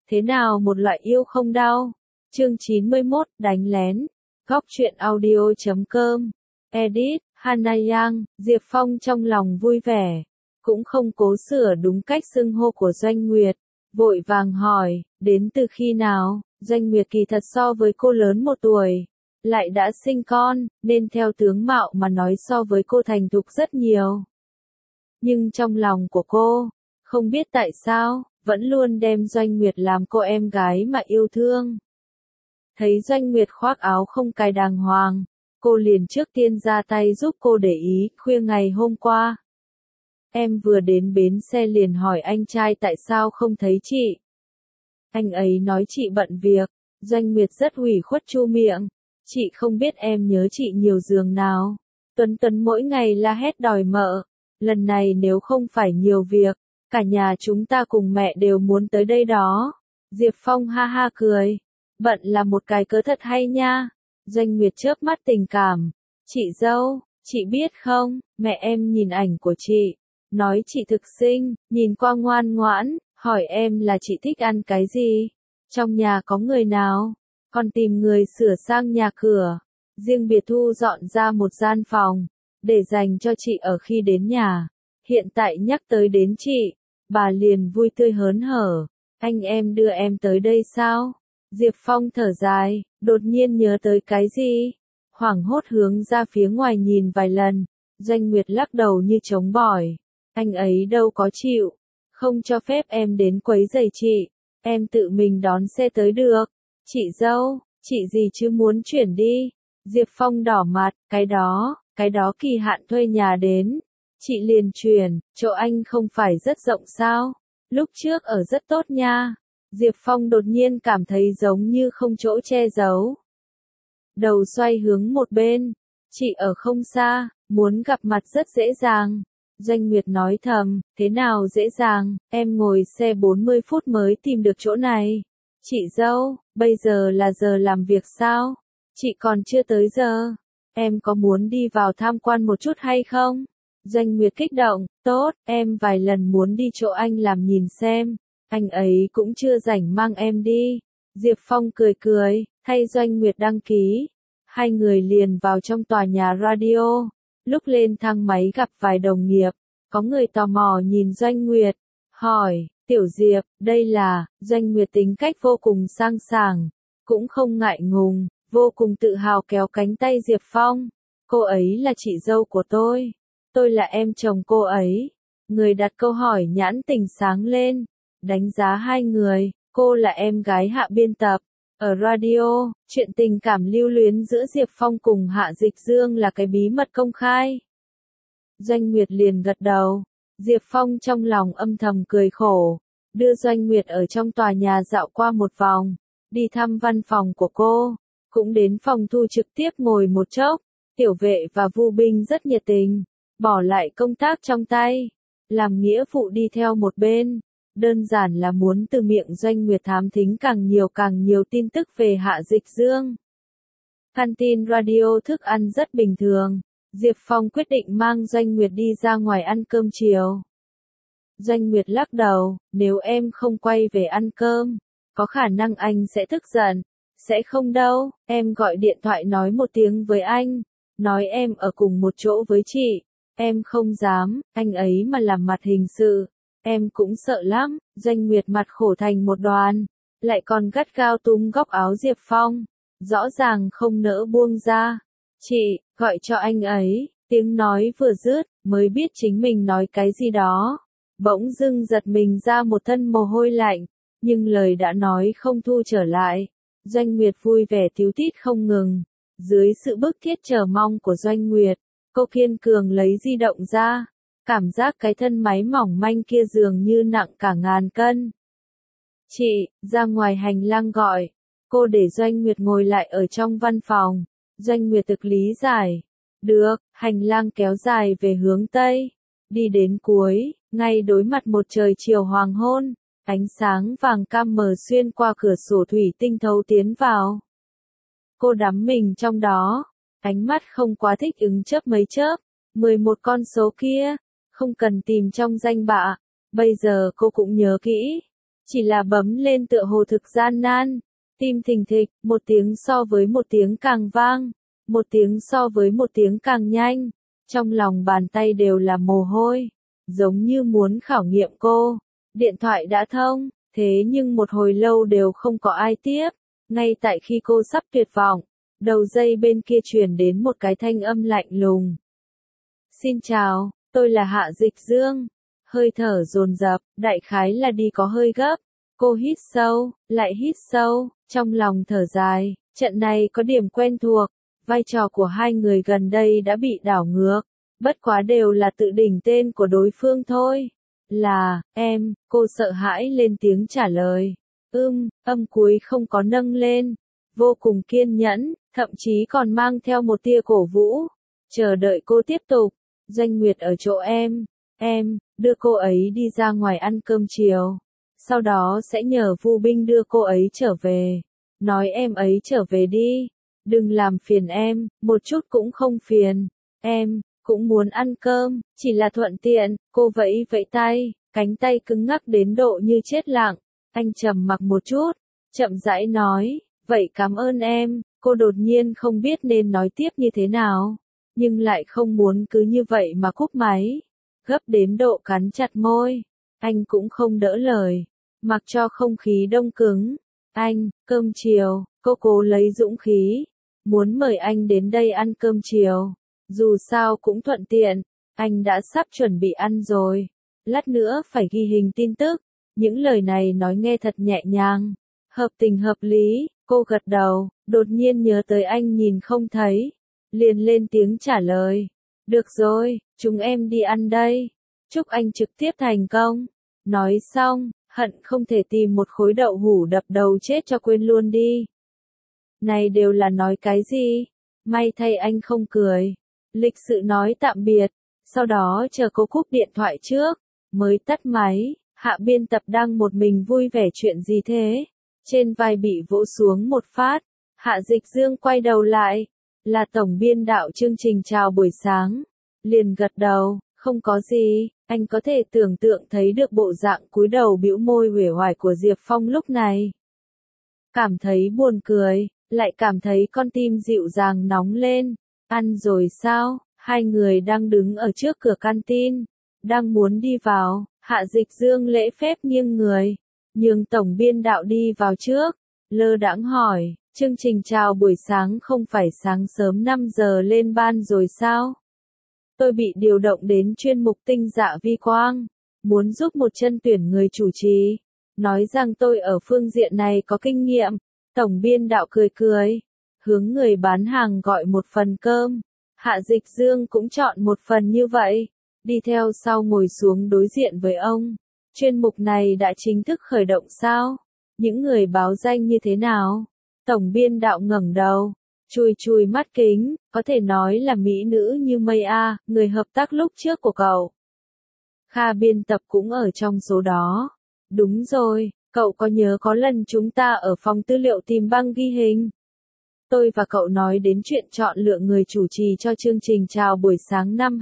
Thế nào một loại yêu không đau? Chương 91, đánh lén. Góc truyện audio.com. Edit, Hana Yang. Diệp Phong trong lòng vui vẻ, cũng không cố sửa đúng cách xưng hô của Doanh Nguyệt, vội vàng hỏi, đến từ khi nào? Doanh Nguyệt kỳ thật so với cô lớn 1 tuổi, lại đã sinh con, nên theo tướng mạo mà nói so với cô thành thục rất nhiều. Nhưng trong lòng của cô, không biết tại sao, vẫn luôn đem Doanh Nguyệt làm cô em gái mà yêu thương. Thấy Doanh Nguyệt khoác áo không cài đàng hoàng, cô liền trước tiên ra tay giúp cô để ý. Khuya ngày hôm qua, em vừa đến bến xe liền hỏi anh trai tại sao không thấy chị. Anh ấy nói chị bận việc. Doanh Nguyệt rất ủy khuất chu miệng. Chị không biết em nhớ chị nhiều giường nào. Tuấn Tuấn mỗi ngày la hét đòi mợ. Lần này nếu không phải nhiều việc, cả nhà chúng ta cùng mẹ đều muốn tới đây đó. Diệp Phong ha ha cười. Bận là một cái cớ thật hay nha. Doanh Nguyệt chớp mắt tình cảm. Chị dâu, chị biết không, mẹ em nhìn ảnh của chị, nói chị thực xinh, nhìn qua ngoan ngoãn, hỏi em là chị thích ăn cái gì, trong nhà có người nào, còn tìm người sửa sang nhà cửa, riêng biệt thu dọn ra một gian phòng, để dành cho chị ở khi đến nhà. Hiện tại nhắc tới đến chị, bà liền vui tươi hớn hở. Anh em đưa em tới đây sao? Diệp Phong thở dài, đột nhiên nhớ tới cái gì, hoảng hốt hướng ra phía ngoài nhìn vài lần. Doanh Nguyệt lắc đầu như chống bỏi. Anh ấy đâu có chịu, không cho phép em đến quấy rầy chị, em tự mình đón xe tới được. Chị dâu, chị gì chứ muốn chuyển đi? Diệp Phong đỏ mặt, cái đó kỳ hạn thuê nhà đến, chị liền chuyển, chỗ anh không phải rất rộng sao? Lúc trước ở rất tốt nha. Diệp Phong đột nhiên cảm thấy giống như không chỗ che giấu. Đầu xoay hướng một bên, chị ở không xa, muốn gặp mặt rất dễ dàng. Doanh Nguyệt nói thầm, thế nào dễ dàng, em ngồi xe 40 phút mới tìm được chỗ này. Chị dâu, bây giờ là giờ làm việc sao? Chị còn chưa tới giờ. Em có muốn đi vào tham quan một chút hay không? Doanh Nguyệt kích động, tốt, em vài lần muốn đi chỗ anh làm nhìn xem. Anh ấy cũng chưa rảnh mang em đi. Diệp Phong cười cười, thay Doanh Nguyệt đăng ký. Hai người liền vào trong tòa nhà radio. Lúc lên thang máy gặp vài đồng nghiệp, có người tò mò nhìn Doanh Nguyệt, hỏi, Tiểu Diệp, đây là. Doanh Nguyệt tính cách vô cùng sang sảng, cũng không ngại ngùng, vô cùng tự hào kéo cánh tay Diệp Phong. Cô ấy là chị dâu của tôi là em chồng cô ấy. Người đặt câu hỏi nhãn tình sáng lên, đánh giá hai người, cô là em gái Hạ biên tập. Ở radio, chuyện tình cảm lưu luyến giữa Diệp Phong cùng Hạ Dịch Dương là cái bí mật công khai. Doanh Nguyệt liền gật đầu. Diệp Phong trong lòng âm thầm cười khổ, đưa Doanh Nguyệt ở trong tòa nhà dạo qua một vòng, đi thăm văn phòng của cô, cũng đến phòng thu trực tiếp ngồi một chốc. Tiểu Vệ và Vu Binh rất nhiệt tình, bỏ lại công tác trong tay, làm nghĩa vụ đi theo một bên. Đơn giản là muốn từ miệng Doanh Nguyệt thám thính càng nhiều tin tức về Hạ Dịch Dương. Canteen radio thức ăn rất bình thường. Diệp Phong quyết định mang Doanh Nguyệt đi ra ngoài ăn cơm chiều. Doanh Nguyệt lắc đầu, nếu em không quay về ăn cơm, có khả năng anh sẽ tức giận. Sẽ không đâu, em gọi điện thoại nói một tiếng với anh, nói em ở cùng một chỗ với chị. Em không dám, anh ấy mà làm mặt hình sự, em cũng sợ lắm. Doanh Nguyệt mặt khổ thành một đoàn, lại còn gắt gao túm góc áo Diệp Phong, rõ ràng không nỡ buông ra. Chị, gọi cho anh ấy. Tiếng nói vừa dứt, mới biết chính mình nói cái gì đó. Bỗng dưng giật mình ra một thân mồ hôi lạnh, nhưng lời đã nói không thu trở lại. Doanh Nguyệt vui vẻ tíu tít không ngừng. Dưới sự bức thiết chờ mong của Doanh Nguyệt, cô kiên cường lấy di động ra. Cảm giác cái thân máy mỏng manh kia dường như nặng cả ngàn cân. Chị, ra ngoài hành lang gọi. Cô để Doanh Nguyệt ngồi lại ở trong văn phòng. Doanh Nguyệt thực lý giải. Được, hành lang kéo dài về hướng Tây. Đi đến cuối, ngay đối mặt một trời chiều hoàng hôn. Ánh sáng vàng cam mờ xuyên qua cửa sổ thủy tinh thấu tiến vào. Cô đắm mình trong đó. Ánh mắt không quá thích ứng chớp mấy chớp. 11 con số kia, không cần tìm trong danh bạ. Bây giờ cô cũng nhớ kỹ. Chỉ là bấm lên tựa hồ thực gian nan. Tim thình thịch, một tiếng so với một tiếng càng vang, một tiếng so với một tiếng càng nhanh. Trong lòng bàn tay đều là mồ hôi, giống như muốn khảo nghiệm cô. Điện thoại đã thông, thế nhưng một hồi lâu đều không có ai tiếp. Ngay tại khi cô sắp tuyệt vọng, đầu dây bên kia truyền đến một cái thanh âm lạnh lùng. Xin chào, tôi là Hạ Dịch Dương. Hơi thở dồn dập, đại khái là đi có hơi gấp. Cô hít sâu, lại hít sâu, trong lòng thở dài, trận này có điểm quen thuộc. Vai trò của hai người gần đây đã bị đảo ngược, bất quá đều là tự đỉnh tên của đối phương thôi. Là, em, cô sợ hãi lên tiếng trả lời. Âm cuối không có nâng lên, vô cùng kiên nhẫn, thậm chí còn mang theo một tia cổ vũ. Chờ đợi cô tiếp tục, Doanh Nguyệt ở chỗ em, đưa cô ấy đi ra ngoài ăn cơm chiều. Sau đó sẽ nhờ Vu Binh đưa cô ấy trở về. Nói em ấy trở về đi. Đừng làm phiền em, một chút cũng không phiền. Em cũng muốn ăn cơm, chỉ là thuận tiện. Cô vẫy vẫy tay, cánh tay cứng ngắc đến độ như chết lặng. Anh trầm mặc một chút, chậm rãi nói, vậy cảm ơn em. Cô đột nhiên không biết nên nói tiếp như thế nào, nhưng lại không muốn cứ như vậy mà cúp máy. Gấp đến độ cắn chặt môi, anh cũng không đỡ lời, mặc cho không khí đông cứng. Anh, cơm chiều, cô cố lấy dũng khí, muốn mời anh đến đây ăn cơm chiều. Dù sao cũng thuận tiện, anh đã sắp chuẩn bị ăn rồi. Lát nữa phải ghi hình tin tức. Những lời này nói nghe thật nhẹ nhàng, hợp tình hợp lý. Cô gật đầu, đột nhiên nhớ tới anh nhìn không thấy, liền lên tiếng trả lời. Được rồi, chúng em đi ăn đây. Chúc anh trực tiếp thành công. Nói xong, hận không thể tìm một khối đậu hũ đập đầu chết cho quên luôn đi. Này đều là nói cái gì? May thay anh không cười. Lịch sự nói tạm biệt, sau đó chờ cô cúp điện thoại trước, mới tắt máy. Hạ biên tập đang một mình vui vẻ chuyện gì thế? Trên vai bị vỗ xuống một phát. Hạ Dịch Dương quay đầu lại. Là tổng biên đạo chương trình chào buổi sáng. Liền gật đầu, không có gì. Anh có thể tưởng tượng thấy được bộ dạng cúi đầu bĩu môi uể oải của Diệp Phong lúc này. Cảm thấy buồn cười, lại cảm thấy con tim dịu dàng nóng lên. Ăn rồi sao? Hai người đang đứng ở trước cửa canteen, đang muốn đi vào. Hạ Dịch Dương lễ phép nghiêng người, nhường tổng biên đạo đi vào trước, lơ đãng hỏi, chương trình chào buổi sáng không phải sáng sớm 5 giờ lên ban rồi sao? Tôi bị điều động đến chuyên mục tinh dạ vi quang, muốn giúp một chân tuyển người chủ trì, nói rằng tôi ở phương diện này có kinh nghiệm. Tổng biên đạo cười cười, hướng người bán hàng gọi một phần cơm. Hạ Dịch Dương cũng chọn một phần như vậy. Đi theo sau ngồi xuống đối diện với ông. Chuyên mục này đã chính thức khởi động sao? Những người báo danh như thế nào? Tổng biên đạo ngẩng đầu, chùi chùi mắt kính, có thể nói là mỹ nữ như mây a, người hợp tác lúc trước của cậu. Kha biên tập cũng ở trong số đó. Đúng rồi, cậu có nhớ có lần chúng ta ở phòng tư liệu tìm băng ghi hình? Tôi và cậu nói đến chuyện chọn lựa người chủ trì cho chương trình chào buổi sáng năm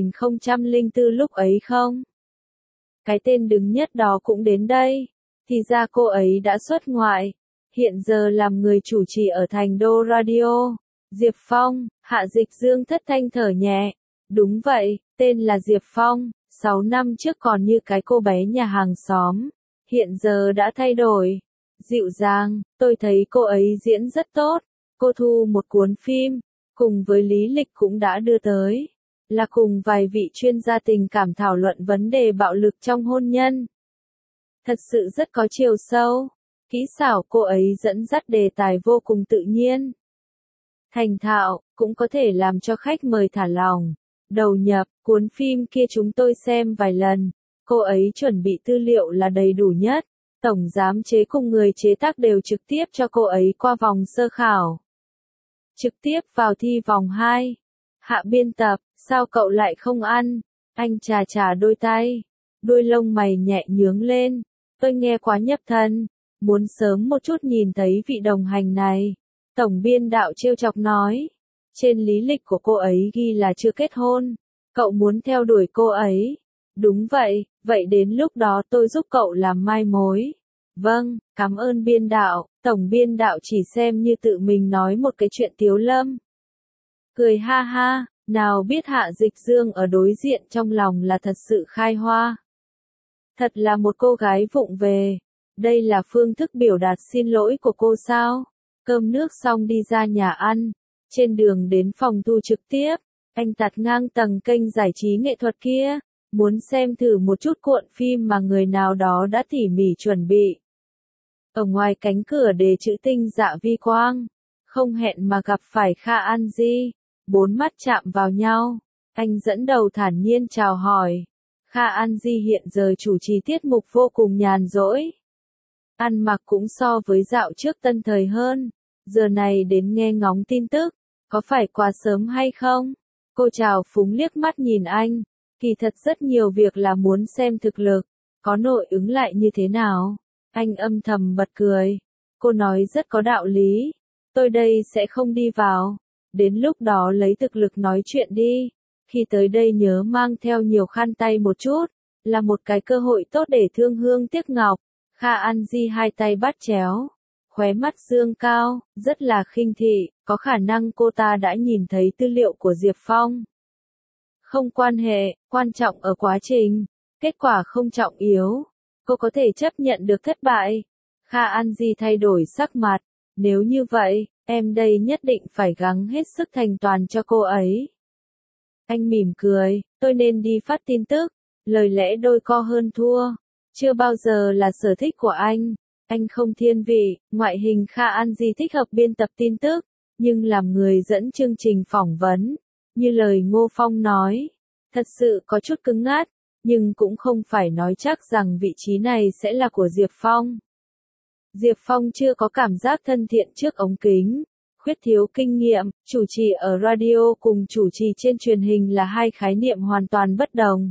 2004 lúc ấy không? Cái tên đứng nhất đó cũng đến đây. Thì ra cô ấy đã xuất ngoại. Hiện giờ làm người chủ trì ở Thành Đô Radio. Diệp Phong, Hạ Dịch Dương thất thanh thở nhẹ. Đúng vậy, tên là Diệp Phong. 6 năm trước còn như cái cô bé nhà hàng xóm. Hiện giờ đã thay đổi. Dịu dàng, tôi thấy cô ấy diễn rất tốt. Cô thu một cuốn phim, cùng với lý lịch cũng đã đưa tới, là cùng vài vị chuyên gia tình cảm thảo luận vấn đề bạo lực trong hôn nhân. Thật sự rất có chiều sâu, kỹ xảo cô ấy dẫn dắt đề tài vô cùng tự nhiên. Thành thạo, cũng có thể làm cho khách mời thả lỏng. Đầu nhập, cuốn phim kia chúng tôi xem vài lần, cô ấy chuẩn bị tư liệu là đầy đủ nhất. Tổng giám chế cùng người chế tác đều trực tiếp cho cô ấy qua vòng sơ khảo. Trực tiếp vào thi vòng 2. Hạ biên tập, sao cậu lại không ăn? Anh chà chà đôi tay, đuôi lông mày nhẹ nhướng lên. Tôi nghe quá nhập thần, muốn sớm một chút nhìn thấy vị đồng hành này. Tổng biên đạo trêu chọc nói, trên lý lịch của cô ấy ghi là chưa kết hôn. Cậu muốn theo đuổi cô ấy? Đúng vậy, vậy đến lúc đó tôi giúp cậu làm mai mối. Vâng, cảm ơn biên đạo, tổng biên đạo chỉ xem như tự mình nói một cái chuyện tiếu lâm. Cười ha ha, nào biết Hạ Dịch Dương ở đối diện trong lòng là thật sự khai hoa. Thật là một cô gái vụng về. Đây là phương thức biểu đạt xin lỗi của cô sao? Cơm nước xong đi ra nhà ăn. Trên đường đến phòng thu trực tiếp, anh tạt ngang tầng kênh giải trí nghệ thuật kia. Muốn xem thử một chút cuộn phim mà người nào đó đã tỉ mỉ chuẩn bị. Ở ngoài cánh cửa đề chữ tinh dạ vi quang. Không hẹn mà gặp phải Kha An Di. Bốn mắt chạm vào nhau. Anh dẫn đầu thản nhiên chào hỏi. Kha An Di hiện giờ chủ trì tiết mục vô cùng nhàn rỗi. Ăn mặc cũng so với dạo trước tân thời hơn. Giờ này đến nghe ngóng tin tức. Có phải quá sớm hay không? Cô chào phúng liếc mắt nhìn anh. Kỳ thật rất nhiều việc là muốn xem thực lực. Có nội ứng lại như thế nào? Anh âm thầm bật cười. Cô nói rất có đạo lý. Tôi đây sẽ không đi vào. Đến lúc đó lấy thực lực nói chuyện đi. Khi tới đây nhớ mang theo nhiều khăn tay một chút. Là một cái cơ hội tốt để thương hương tiếc ngọc. Kha An Di hai tay bắt chéo. Khóe mắt dương cao, rất là khinh thị. Có khả năng cô ta đã nhìn thấy tư liệu của Diệp Phong. Không quan hệ, quan trọng ở quá trình. Kết quả không trọng yếu. Cô có thể chấp nhận được thất bại. Kha An Di thay đổi sắc mặt. Nếu như vậy, em đây nhất định phải gắng hết sức thành toàn cho cô ấy. Anh mỉm cười, tôi nên đi phát tin tức. Lời lẽ đôi co hơn thua. Chưa bao giờ là sở thích của anh. Anh không thiên vị, ngoại hình Kha An Di thích hợp biên tập tin tức. Nhưng làm người dẫn chương trình phỏng vấn. Như lời Ngô Phong nói. Thật sự có chút cứng ngắt. Nhưng cũng không phải nói chắc rằng vị trí này sẽ là của Diệp Phong. Diệp Phong chưa có cảm giác thân thiện trước ống kính. Khuyết thiếu kinh nghiệm, chủ trì ở radio cùng chủ trì trên truyền hình là hai khái niệm hoàn toàn bất đồng.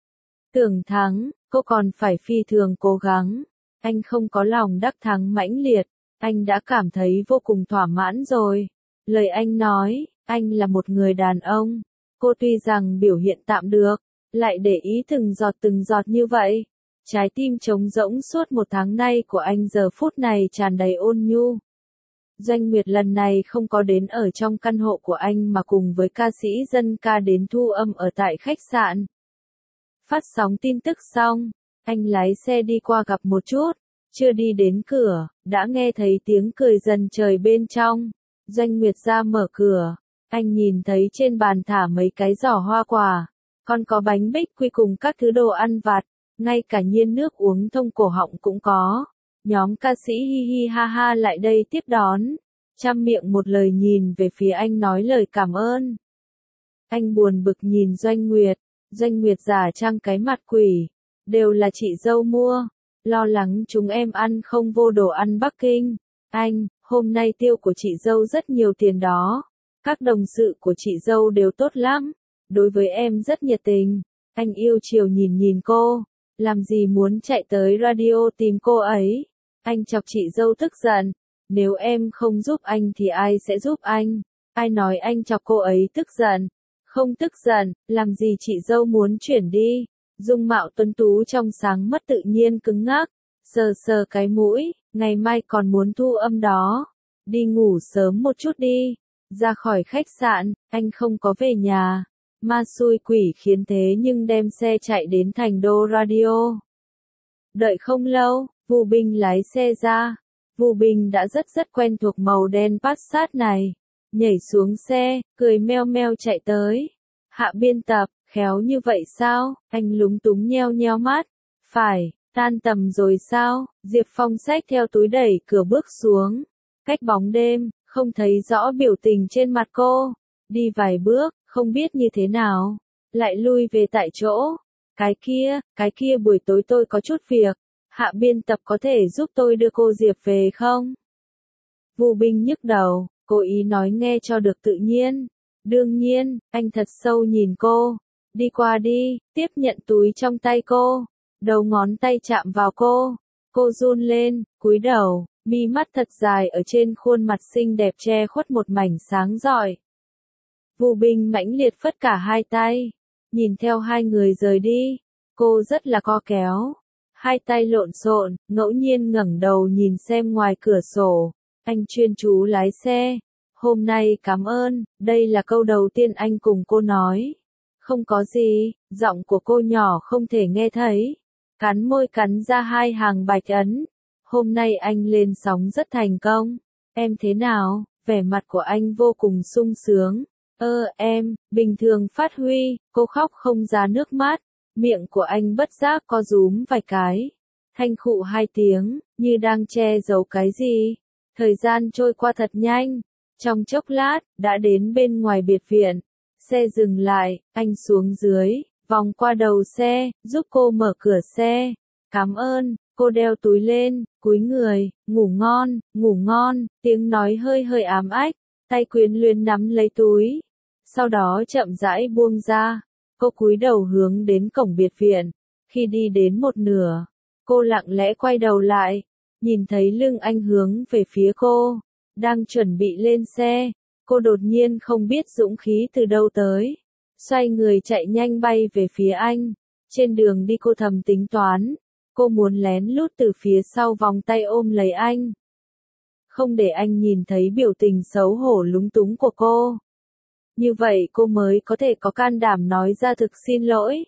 Tưởng thắng, cô còn phải phi thường cố gắng. Anh không có lòng đắc thắng mãnh liệt. Anh đã cảm thấy vô cùng thỏa mãn rồi. Lời anh nói, anh là một người đàn ông. Cô tuy rằng biểu hiện tạm được, lại để ý từng giọt như vậy. Trái tim trống rỗng suốt một tháng nay của anh giờ phút này tràn đầy ôn nhu. Doanh Nguyệt lần này không có đến ở trong căn hộ của anh mà cùng với ca sĩ dân ca đến thu âm ở tại khách sạn. Phát sóng tin tức xong, anh lái xe đi qua gặp một chút, chưa đi đến cửa, đã nghe thấy tiếng cười dần trời bên trong. Doanh Nguyệt ra mở cửa, anh nhìn thấy trên bàn thả mấy cái giỏ hoa quả, còn có bánh bích quy cùng các thứ đồ ăn vặt, ngay cả nhiên nước uống thông cổ họng cũng có. Nhóm ca sĩ hi hi ha ha lại đây tiếp đón, trăm miệng một lời nhìn về phía anh nói lời cảm ơn. Anh buồn bực nhìn Doanh Nguyệt giả trang cái mặt quỷ, đều là chị dâu mua, lo lắng chúng em ăn không vô đồ ăn Bắc Kinh. Anh, hôm nay tiêu của chị dâu rất nhiều tiền đó, các đồng sự của chị dâu đều tốt lắm, đối với em rất nhiệt tình. Anh yêu chiều nhìn cô, làm gì muốn chạy tới radio tìm cô ấy. Anh chọc chị dâu tức giận, nếu em không giúp anh thì ai sẽ giúp anh? Ai nói anh chọc cô ấy tức giận? Không tức giận, làm gì chị dâu muốn chuyển đi? Dung mạo tuấn tú trong sáng mất tự nhiên cứng ngắc, sờ sờ cái mũi, ngày mai còn muốn thu âm đó. Đi ngủ sớm một chút đi. Ra khỏi khách sạn, anh không có về nhà. Ma xui quỷ khiến thế nhưng đem xe chạy đến thành đô radio. Đợi không lâu, Vu Bình lái xe ra. Vu Bình đã rất quen thuộc màu đen Passat này. Nhảy xuống xe, cười meo meo chạy tới. Hạ biên tập, khéo như vậy sao? Anh lúng túng nheo mắt. Phải, tan tầm rồi sao? Diệp Phong xách theo túi đẩy cửa bước xuống. Cách bóng đêm, không thấy rõ biểu tình trên mặt cô. Đi vài bước, không biết như thế nào. Lại lui về tại chỗ. Cái kia buổi tối tôi có chút việc. Hạ biên tập có thể giúp tôi đưa cô Diệp về không? Vu Bình nhức đầu, cố ý nói nghe cho được tự nhiên. Đương nhiên, anh thật sâu nhìn cô. Đi qua đi, tiếp nhận túi trong tay cô. Đầu ngón tay chạm vào cô. Cô run lên, cúi đầu, mi mắt thật dài ở trên khuôn mặt xinh đẹp che khuất một mảnh sáng rọi. Vu Bình mãnh liệt phất cả hai tay. Nhìn theo hai người rời đi. Cô rất là co kéo. hai tay lộn xộn, ngẫu nhiên ngẩng đầu nhìn xem ngoài cửa sổ. Anh chuyên chú lái xe. Hôm nay cảm ơn, đây là câu đầu tiên anh cùng cô nói. Không có gì, giọng của cô nhỏ không thể nghe thấy. Cắn môi cắn ra hai hàng bạch ấn. Hôm nay anh lên sóng rất thành công. Em thế nào? Vẻ mặt của anh vô cùng sung sướng. Em, bình thường phát huy, cô khóc không ra nước mắt. Miệng của anh bất giác co rúm vài cái. Thanh khụ hai tiếng, như đang che giấu cái gì. Thời gian trôi qua thật nhanh. Trong chốc lát, đã đến bên ngoài biệt viện. Xe dừng lại, anh xuống dưới, vòng qua đầu xe, giúp cô mở cửa xe. Cảm ơn, cô đeo túi lên, cúi người, ngủ ngon, tiếng nói hơi hơi ám ách, tay quyến luyến nắm lấy túi. Sau đó chậm rãi buông ra, cô cúi đầu hướng đến cổng biệt viện. Khi đi đến một nửa, cô lặng lẽ quay đầu lại, nhìn thấy lưng anh hướng về phía cô, đang chuẩn bị lên xe. Cô đột nhiên không biết dũng khí từ đâu tới. Xoay người chạy nhanh bay về phía anh. Trên đường đi cô thầm tính toán. Cô muốn lén lút từ phía sau vòng tay ôm lấy anh. Không để anh nhìn thấy biểu tình xấu hổ lúng túng của cô. Như vậy cô mới có thể có can đảm nói ra thực xin lỗi.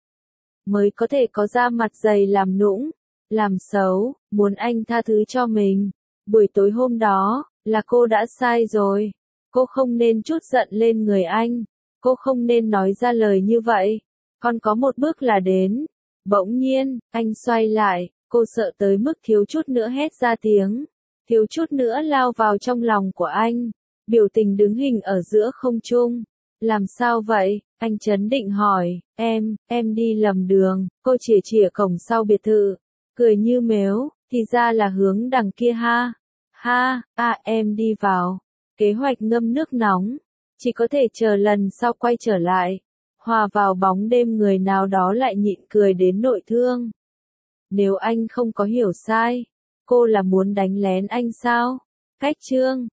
Mới có thể có da mặt dày làm nũng, làm xấu, muốn anh tha thứ cho mình. Buổi tối hôm đó, là cô đã sai rồi. Cô không nên trút giận lên người anh. Cô không nên nói ra lời như vậy. Còn có một bước là đến. Bỗng nhiên, anh xoay lại, cô sợ tới mức thiếu chút nữa hét ra tiếng. Thiếu chút nữa lao vào trong lòng của anh. Biểu tình đứng hình ở giữa không trung. Làm sao vậy? Anh trấn định hỏi. Em đi lầm đường. Cô chìa chìa cổng sau biệt thự. Cười như mếu, thì ra là hướng đằng kia ha. Em đi vào. Kế hoạch ngâm nước nóng, chỉ có thể chờ lần sau quay trở lại. Hòa vào bóng đêm người nào đó lại nhịn cười đến nội thương. Nếu anh không có hiểu sai, cô là muốn đánh lén anh sao? Cách chương